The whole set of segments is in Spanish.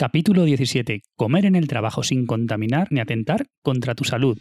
Capítulo 17. Comer en el trabajo sin contaminar ni atentar contra tu salud.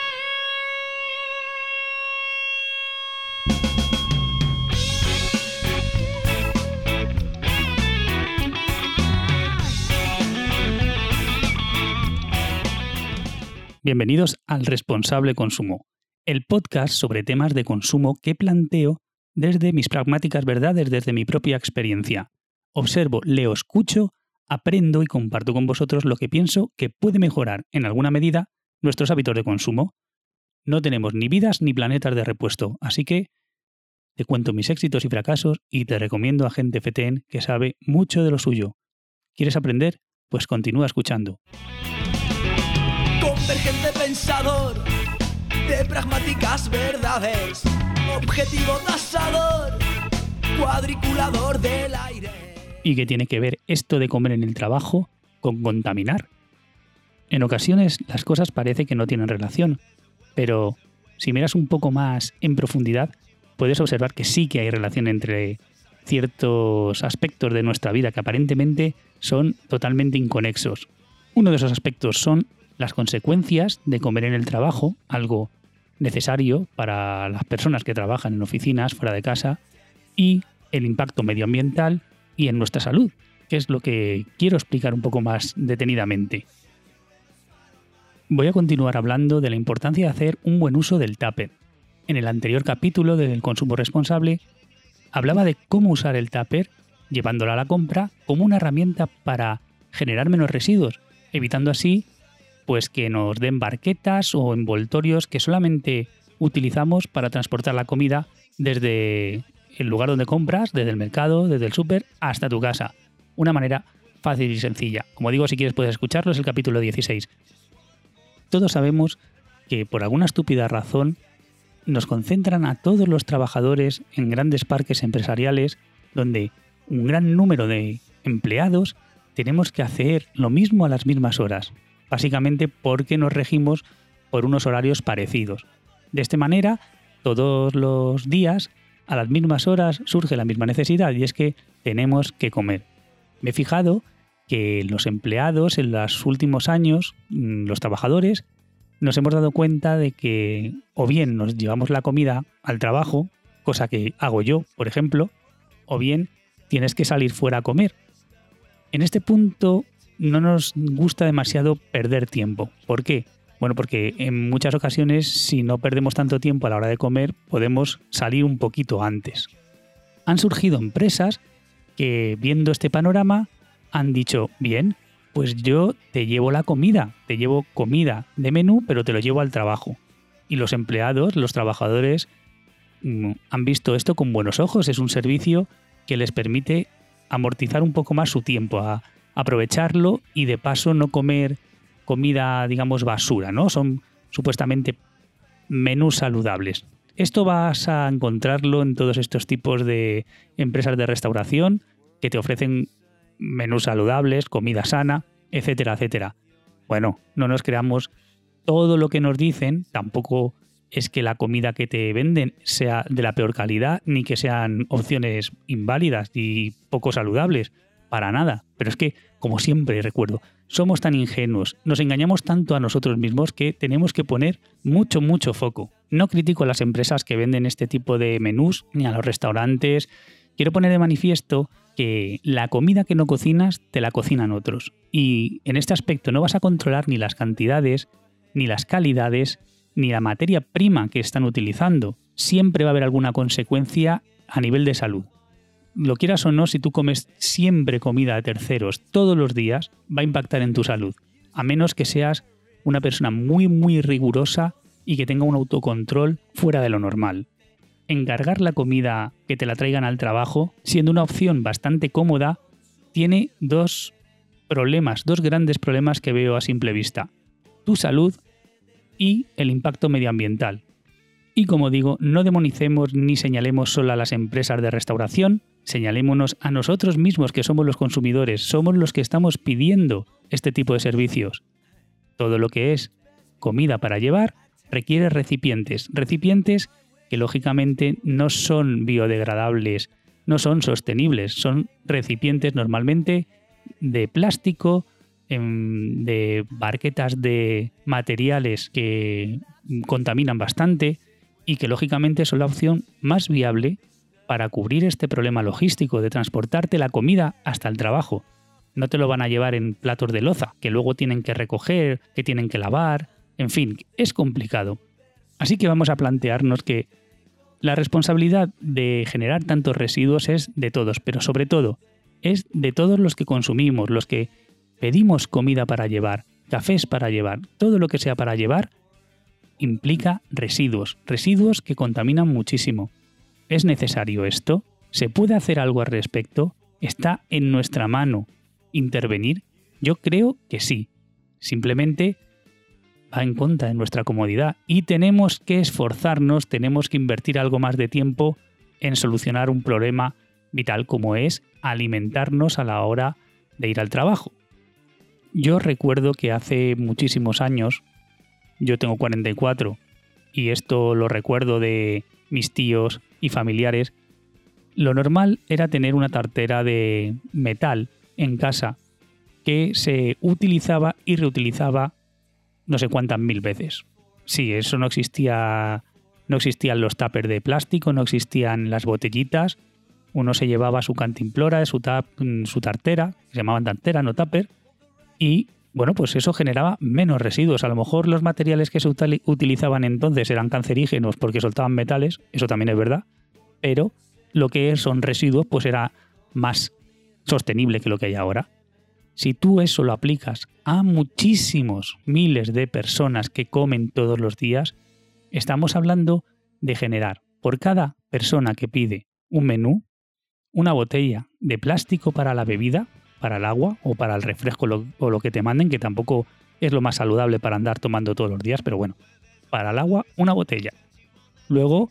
Bienvenidos al Responsable Consumo, el podcast sobre temas de consumo que planteo desde mis pragmáticas verdades, desde mi propia experiencia. Observo, leo, escucho, aprendo y comparto con vosotros lo que pienso que puede mejorar en alguna medida nuestros hábitos de consumo. No tenemos ni vidas ni planetas de repuesto, así que te cuento mis éxitos y fracasos y te recomiendo a gente FETEN que sabe mucho de lo suyo. ¿Quieres aprender? Pues continúa escuchando. Convergente pensador de pragmáticas verdades, objetivo tasador, cuadriculador del aire. ¿Y qué tiene que ver esto de comer en el trabajo con contaminar? En ocasiones las cosas parece que no tienen relación, pero si miras un poco más en profundidad, puedes observar que sí que hay relación entre ciertos aspectos de nuestra vida que aparentemente son totalmente inconexos. Uno de esos aspectos son las consecuencias de comer en el trabajo, algo necesario para las personas que trabajan en oficinas, fuera de casa, y el impacto medioambiental y en nuestra salud, que es lo que quiero explicar un poco más detenidamente. Voy a continuar hablando de la importancia de hacer un buen uso del tupper. En el anterior capítulo del consumo responsable, hablaba de cómo usar el tupper llevándolo a la compra como una herramienta para generar menos residuos, evitando así pues que nos den barquetas o envoltorios que solamente utilizamos para transportar la comida desde el lugar donde compras, desde el mercado, desde el súper, hasta tu casa. Una manera fácil y sencilla. Como digo, si quieres puedes escucharlo, es el capítulo 16. Todos sabemos que por alguna estúpida razón nos concentran a todos los trabajadores en grandes parques empresariales donde un gran número de empleados tenemos que hacer lo mismo a las mismas horas. Básicamente porque nos regimos por unos horarios parecidos. De esta manera, todos los días, a las mismas horas, surge la misma necesidad y es que tenemos que comer. Me he fijado que los empleados en los últimos años, los trabajadores, nos hemos dado cuenta de que o bien nos llevamos la comida al trabajo, cosa que hago yo, por ejemplo, o bien tienes que salir fuera a comer. En este punto no nos gusta demasiado perder tiempo. ¿Por qué? Bueno, porque en muchas ocasiones, si no perdemos tanto tiempo a la hora de comer, podemos salir un poquito antes. Han surgido empresas que, viendo este panorama, han dicho, bien, pues yo te llevo la comida, te llevo comida de menú, pero te lo llevo al trabajo. Y los empleados, los trabajadores, han visto esto con buenos ojos. Es un servicio que les permite amortizar un poco más su tiempo, aprovecharlo y de paso no comer comida, digamos, basura, ¿no? Son supuestamente menús saludables. Esto vas a encontrarlo en todos estos tipos de empresas de restauración que te ofrecen menús saludables, comida sana, etcétera, etcétera. Bueno, no nos creamos todo lo que nos dicen, tampoco es que la comida que te venden sea de la peor calidad, ni que sean opciones inválidas y poco saludables. Para nada, pero es que, como siempre recuerdo, somos tan ingenuos, nos engañamos tanto a nosotros mismos que tenemos que poner mucho foco. No critico a las empresas que venden este tipo de menús, ni a los restaurantes. Quiero poner de manifiesto que la comida que no cocinas, te la cocinan otros. Y en este aspecto no vas a controlar ni las cantidades, ni las calidades, ni la materia prima que están utilizando. Siempre va a haber alguna consecuencia a nivel de salud. Lo quieras o no, si tú comes siempre comida de terceros todos los días, va a impactar en tu salud, a menos que seas una persona muy rigurosa y que tenga un autocontrol fuera de lo normal. Encargar la comida que te la traigan al trabajo, siendo una opción bastante cómoda, tiene dos grandes problemas que veo a simple vista: tu salud y el impacto medioambiental. Y como digo, no demonicemos ni señalemos solo a las empresas de restauración, señalémonos a nosotros mismos que somos los consumidores, somos los que estamos pidiendo este tipo de servicios. Todo lo que es comida para llevar requiere recipientes que lógicamente no son biodegradables, no son sostenibles, son recipientes normalmente de plástico de barquetas de materiales que contaminan bastante y que lógicamente son la opción más viable para cubrir este problema logístico de transportarte la comida hasta el trabajo. No te lo van a llevar en platos de loza, que luego tienen que recoger, que tienen que lavar, en fin, es complicado. Así que vamos a plantearnos que la responsabilidad de generar tantos residuos es de todos, pero sobre todo es de todos los que consumimos, los que pedimos comida para llevar, cafés para llevar, todo lo que sea para llevar implica residuos que contaminan muchísimo. ¿Es necesario esto? ¿Se puede hacer algo al respecto? ¿Está en nuestra mano intervenir? Yo creo que sí. Simplemente va en contra de nuestra comodidad y tenemos que esforzarnos, tenemos que invertir algo más de tiempo en solucionar un problema vital como es alimentarnos a la hora de ir al trabajo. Yo recuerdo que hace muchísimos años, yo tengo 44 y esto lo recuerdo de mis tíos y familiares, lo normal era tener una tartera de metal en casa que se utilizaba y reutilizaba no sé cuántas mil veces. Sí, eso no existía, no existían los tuppers de plástico, no existían las botellitas. Uno se llevaba su cantimplora, su tartera, que se llamaban tartera, no tupper, y bueno, pues eso generaba menos residuos. A lo mejor los materiales que se utilizaban entonces eran cancerígenos porque soltaban metales, eso también es verdad, pero lo que son residuos pues era más sostenible que lo que hay ahora. Si tú eso lo aplicas a muchísimos miles de personas que comen todos los días, estamos hablando de generar por cada persona que pide un menú, una botella de plástico para la bebida, para el agua o para el refresco o lo que te manden, que tampoco es lo más saludable para andar tomando todos los días, pero bueno, para el agua una botella. Luego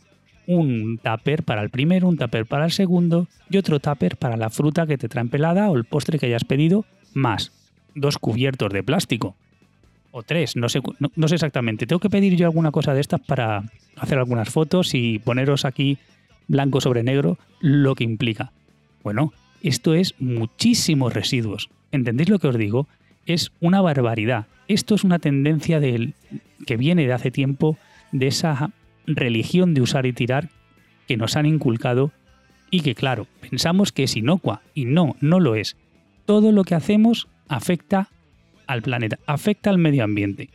un tupper para el primero, un tupper para el segundo y otro tupper para la fruta que te traen pelada o el postre que hayas pedido, más 2 cubiertos de plástico o 3, no sé exactamente. Tengo que pedir yo alguna cosa de estas para hacer algunas fotos y poneros aquí blanco sobre negro lo que implica. Bueno, esto es muchísimos residuos. ¿Entendéis lo que os digo? Es una barbaridad. Esto es una tendencia que viene de hace tiempo, de esa religión de usar y tirar que nos han inculcado y que, claro, pensamos que es inocua y no lo es. Todo lo que hacemos afecta al planeta, afecta al medio ambiente.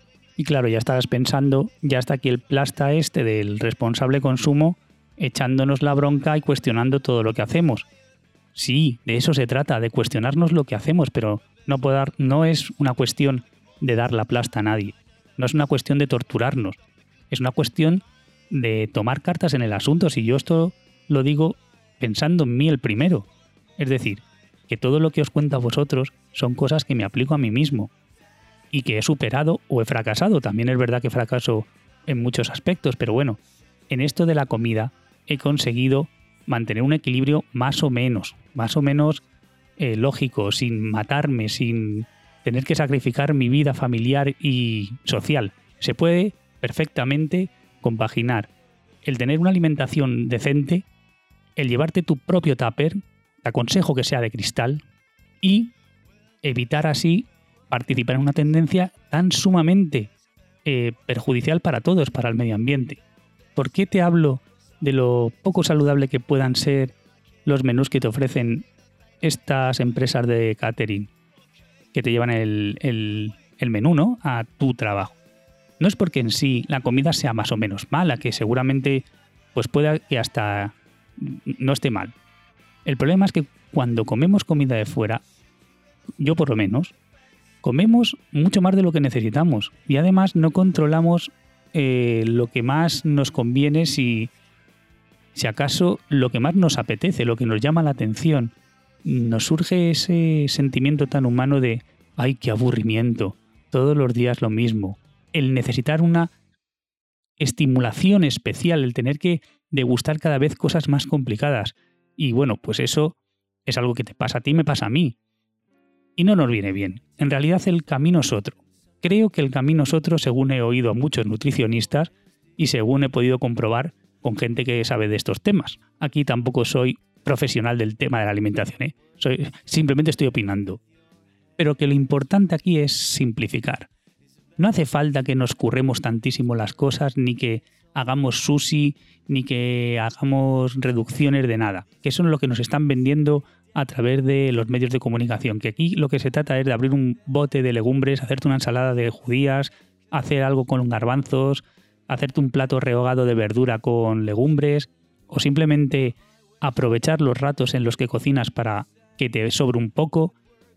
Y claro, ya estarás pensando, ya está aquí el plasta este del responsable consumo echándonos la bronca y cuestionando todo lo que hacemos. Sí, de eso se trata, de cuestionarnos lo que hacemos, pero no es una cuestión de dar la plasta a nadie. No es una cuestión de torturarnos. Es una cuestión de tomar cartas en el asunto. Si yo esto lo digo pensando en mí el primero. Es decir, que todo lo que os cuento a vosotros son cosas que me aplico a mí mismo y que he superado o he fracasado. También es verdad que fracaso en muchos aspectos, pero bueno, en esto de la comida he conseguido mantener un equilibrio más o menos lógico, sin matarme, sin tener que sacrificar mi vida familiar y social. Se puede perfectamente compaginar el tener una alimentación decente, el llevarte tu propio tupper, te aconsejo que sea de cristal, y evitar así participar en una tendencia tan sumamente perjudicial para todos, para el medio ambiente. ¿Por qué te hablo de lo poco saludable que puedan ser los menús que te ofrecen estas empresas de catering que te llevan el menú, ¿no?, a tu trabajo? No es porque en sí la comida sea más o menos mala, que seguramente pues pueda que hasta no esté mal. El problema es que cuando comemos comida de fuera, yo por lo menos, comemos mucho más de lo que necesitamos y además no controlamos lo que más nos conviene, si acaso lo que más nos apetece, lo que nos llama la atención. Nos surge ese sentimiento tan humano de ¡ay, qué aburrimiento! Todos los días lo mismo. El necesitar una estimulación especial, el tener que degustar cada vez cosas más complicadas. Y bueno, pues eso es algo que te pasa a ti, me pasa a mí. Y no nos viene bien. En realidad el camino es otro. Creo que el camino es otro, según he oído a muchos nutricionistas y según he podido comprobar con gente que sabe de estos temas. Aquí tampoco soy profesional del tema de la alimentación, simplemente estoy opinando. pero que lo importante aquí es simplificar. No hace falta que nos curremos tantísimo las cosas, ni que hagamos sushi, ni que hagamos reducciones de nada, que eso es lo que nos están vendiendo a través de los medios de comunicación, que aquí lo que se trata es de abrir un bote de legumbres, hacerte una ensalada de judías, hacer algo con garbanzos, hacerte un plato rehogado de verdura con legumbres, o simplemente aprovechar los ratos en los que cocinas para que te sobre un poco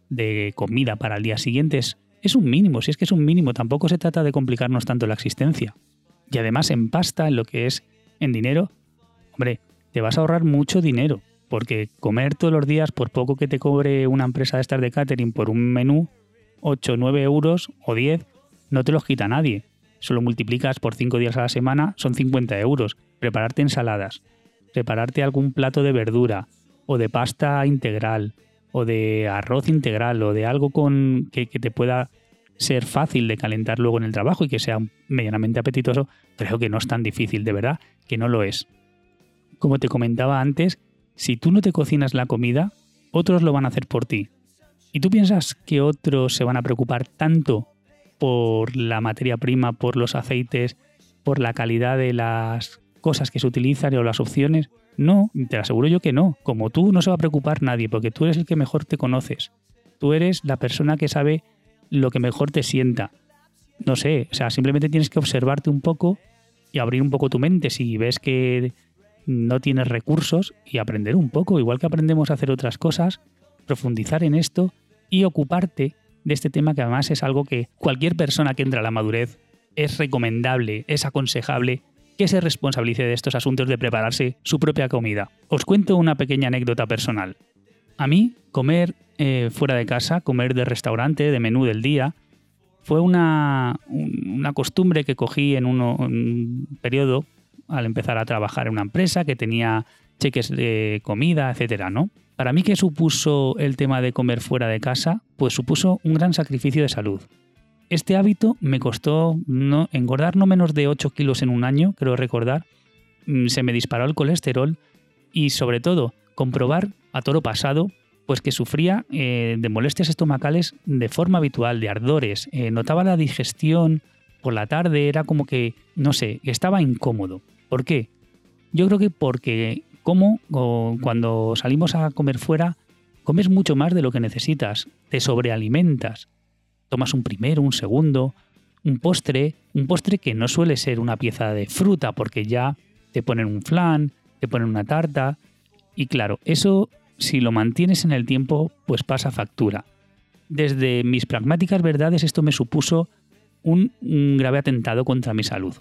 de comida para el día siguiente. Es un mínimo, si es que es un mínimo, tampoco se trata de complicarnos tanto la existencia. Y además en pasta, en lo que es en dinero, hombre, te vas a ahorrar mucho dinero, porque comer todos los días, por poco que te cobre una empresa de estas de catering por un menú, 8, 9 euros o 10, no te los quita nadie. Solo multiplicas por 5 días a la semana, son 50 euros. Prepararte ensaladas, prepararte algún plato de verdura, o de pasta integral, o de arroz integral, o de algo con que te pueda ser fácil de calentar luego en el trabajo y que sea medianamente apetitoso, creo que no es tan difícil, de verdad, que no lo es. Como te comentaba antes, si tú no te cocinas la comida, otros lo van a hacer por ti. ¿Y tú piensas que otros se van a preocupar tanto por la materia prima, por los aceites, por la calidad de las cosas que se utilizan o las opciones? No, te aseguro yo que no. Como tú, no se va a preocupar nadie, porque tú eres el que mejor te conoces. Tú eres la persona que sabe lo que mejor te sienta. No sé, o sea, simplemente tienes que observarte un poco y abrir un poco tu mente si ves que no tienes recursos y aprender un poco, igual que aprendemos a hacer otras cosas, profundizar en esto y ocuparte de este tema, que además es algo que cualquier persona que entra a la madurez es recomendable, es aconsejable que se responsabilice de estos asuntos de prepararse su propia comida. Os cuento una pequeña anécdota personal. A mí, comer fuera de casa, comer de restaurante, de menú del día, fue una costumbre que cogí en un periodo al empezar a trabajar en una empresa que tenía cheques de comida, etcétera, ¿no? Para mí, ¿qué supuso el tema de comer fuera de casa? Pues supuso un gran sacrificio de salud. Este hábito me costó engordar no menos de 8 kilos en un año, creo recordar. Se me disparó el colesterol y, sobre todo, comprobar a toro pasado pues que sufría de molestias estomacales de forma habitual, de ardores. Notaba la digestión por la tarde, era como que, no sé, estaba incómodo. ¿Por qué? Yo creo que porque cuando salimos a comer fuera, comes mucho más de lo que necesitas, te sobrealimentas. Tomas un primero, un segundo, un postre que no suele ser una pieza de fruta, porque ya te ponen un flan, te ponen una tarta, y claro, eso si lo mantienes en el tiempo, pues pasa factura. Desde mis pragmáticas verdades, esto me supuso un grave atentado contra mi salud.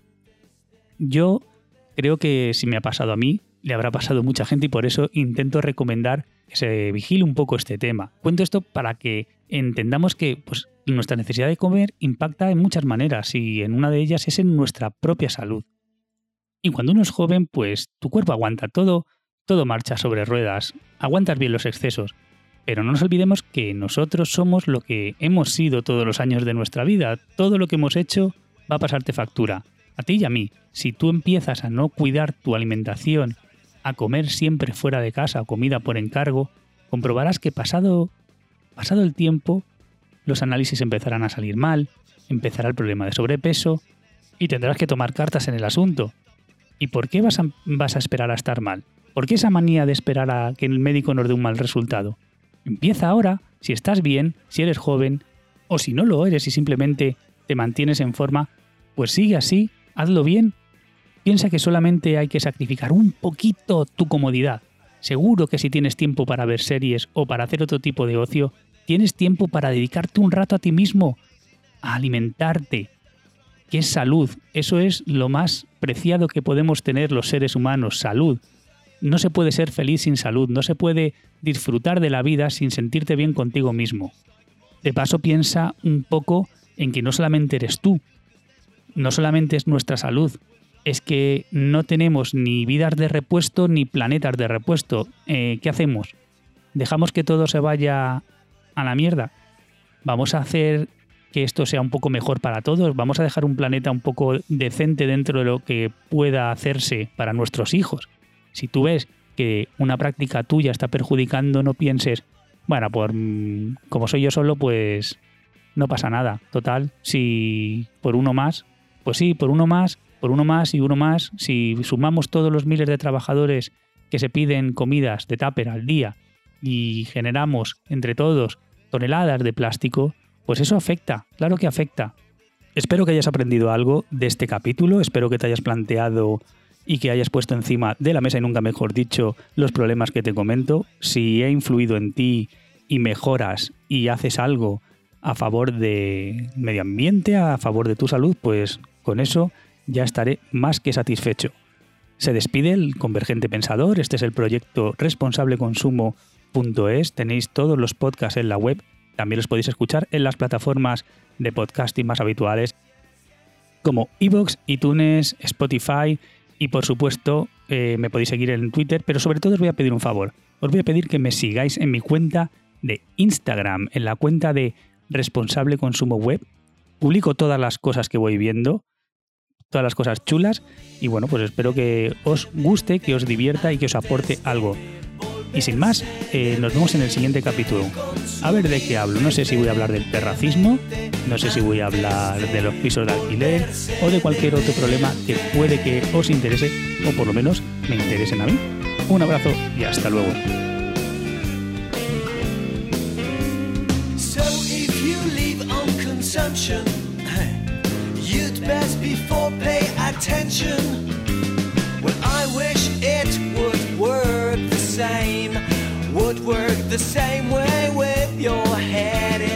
Yo creo que si me ha pasado a mí, le habrá pasado a mucha gente, y por eso intento recomendar que se vigile un poco este tema. Cuento esto para que entendamos que pues, nuestra necesidad de comer impacta en muchas maneras, y en una de ellas es en nuestra propia salud. Y cuando uno es joven, pues tu cuerpo aguanta todo marcha sobre ruedas, aguantas bien los excesos. Pero no nos olvidemos que nosotros somos lo que hemos sido todos los años de nuestra vida. Todo lo que hemos hecho va a pasarte factura, a ti y a mí. Si tú empiezas a no cuidar tu alimentación, a comer siempre fuera de casa o comida por encargo, comprobarás que pasado el tiempo, los análisis empezarán a salir mal, empezará el problema de sobrepeso y tendrás que tomar cartas en el asunto. ¿Y por qué vas a esperar a estar mal? ¿Por qué esa manía de esperar a que el médico nos dé un mal resultado? Empieza ahora, si estás bien, si eres joven, o si no lo eres y simplemente te mantienes en forma, pues sigue así, hazlo bien. Piensa que solamente hay que sacrificar un poquito tu comodidad. Seguro que si tienes tiempo para ver series o para hacer otro tipo de ocio, tienes tiempo para dedicarte un rato a ti mismo, a alimentarte, que es salud. Eso es lo más preciado que podemos tener los seres humanos, salud. No se puede ser feliz sin salud, no se puede disfrutar de la vida sin sentirte bien contigo mismo. De paso, piensa un poco en que no solamente eres tú, no solamente es nuestra salud, es que no tenemos ni vidas de repuesto ni planetas de repuesto. ¿Qué hacemos? ¿Dejamos que todo se vaya a la mierda? ¿Vamos a hacer que esto sea un poco mejor para todos? ¿Vamos a dejar un planeta un poco decente dentro de lo que pueda hacerse para nuestros hijos? Si tú ves que una práctica tuya está perjudicando, no pienses, Bueno, como soy yo solo, pues no pasa nada. Total, si por uno más, pues sí, por uno más y uno más, si sumamos todos los miles de trabajadores que se piden comidas de tupper al día y generamos entre todos toneladas de plástico, pues eso afecta, claro que afecta. Espero que hayas aprendido algo de este capítulo, espero que te hayas planteado y que hayas puesto encima de la mesa, y nunca mejor dicho, los problemas que te comento. Si he influido en ti y mejoras y haces algo a favor del medio ambiente, a favor de tu salud, pues con eso ya estaré más que satisfecho. Se despide el Convergente Pensador. Este es el proyecto responsableconsumo.es. Tenéis todos los podcasts en la web. También los podéis escuchar en las plataformas de podcasting más habituales como iVoox, iTunes, Spotify y por supuesto me podéis seguir en Twitter, pero sobre todo os voy a pedir un favor. Os voy a pedir que me sigáis en mi cuenta de Instagram, en la cuenta de Responsable Consumo Web. Publico todas las cosas que voy viendo, todas las cosas chulas, y bueno, pues espero que os guste, que os divierta y que os aporte algo. Y sin más, nos vemos en el siguiente capítulo. A ver de qué hablo. No sé si voy a hablar del terracismo, no sé si voy a hablar de los pisos de alquiler o de cualquier otro problema que puede que os interese, o por lo menos me interesen a mí. Un abrazo y hasta luego. So if you live on consumption, you'd best before pay attention. Well, I wish it would work the same way with your head.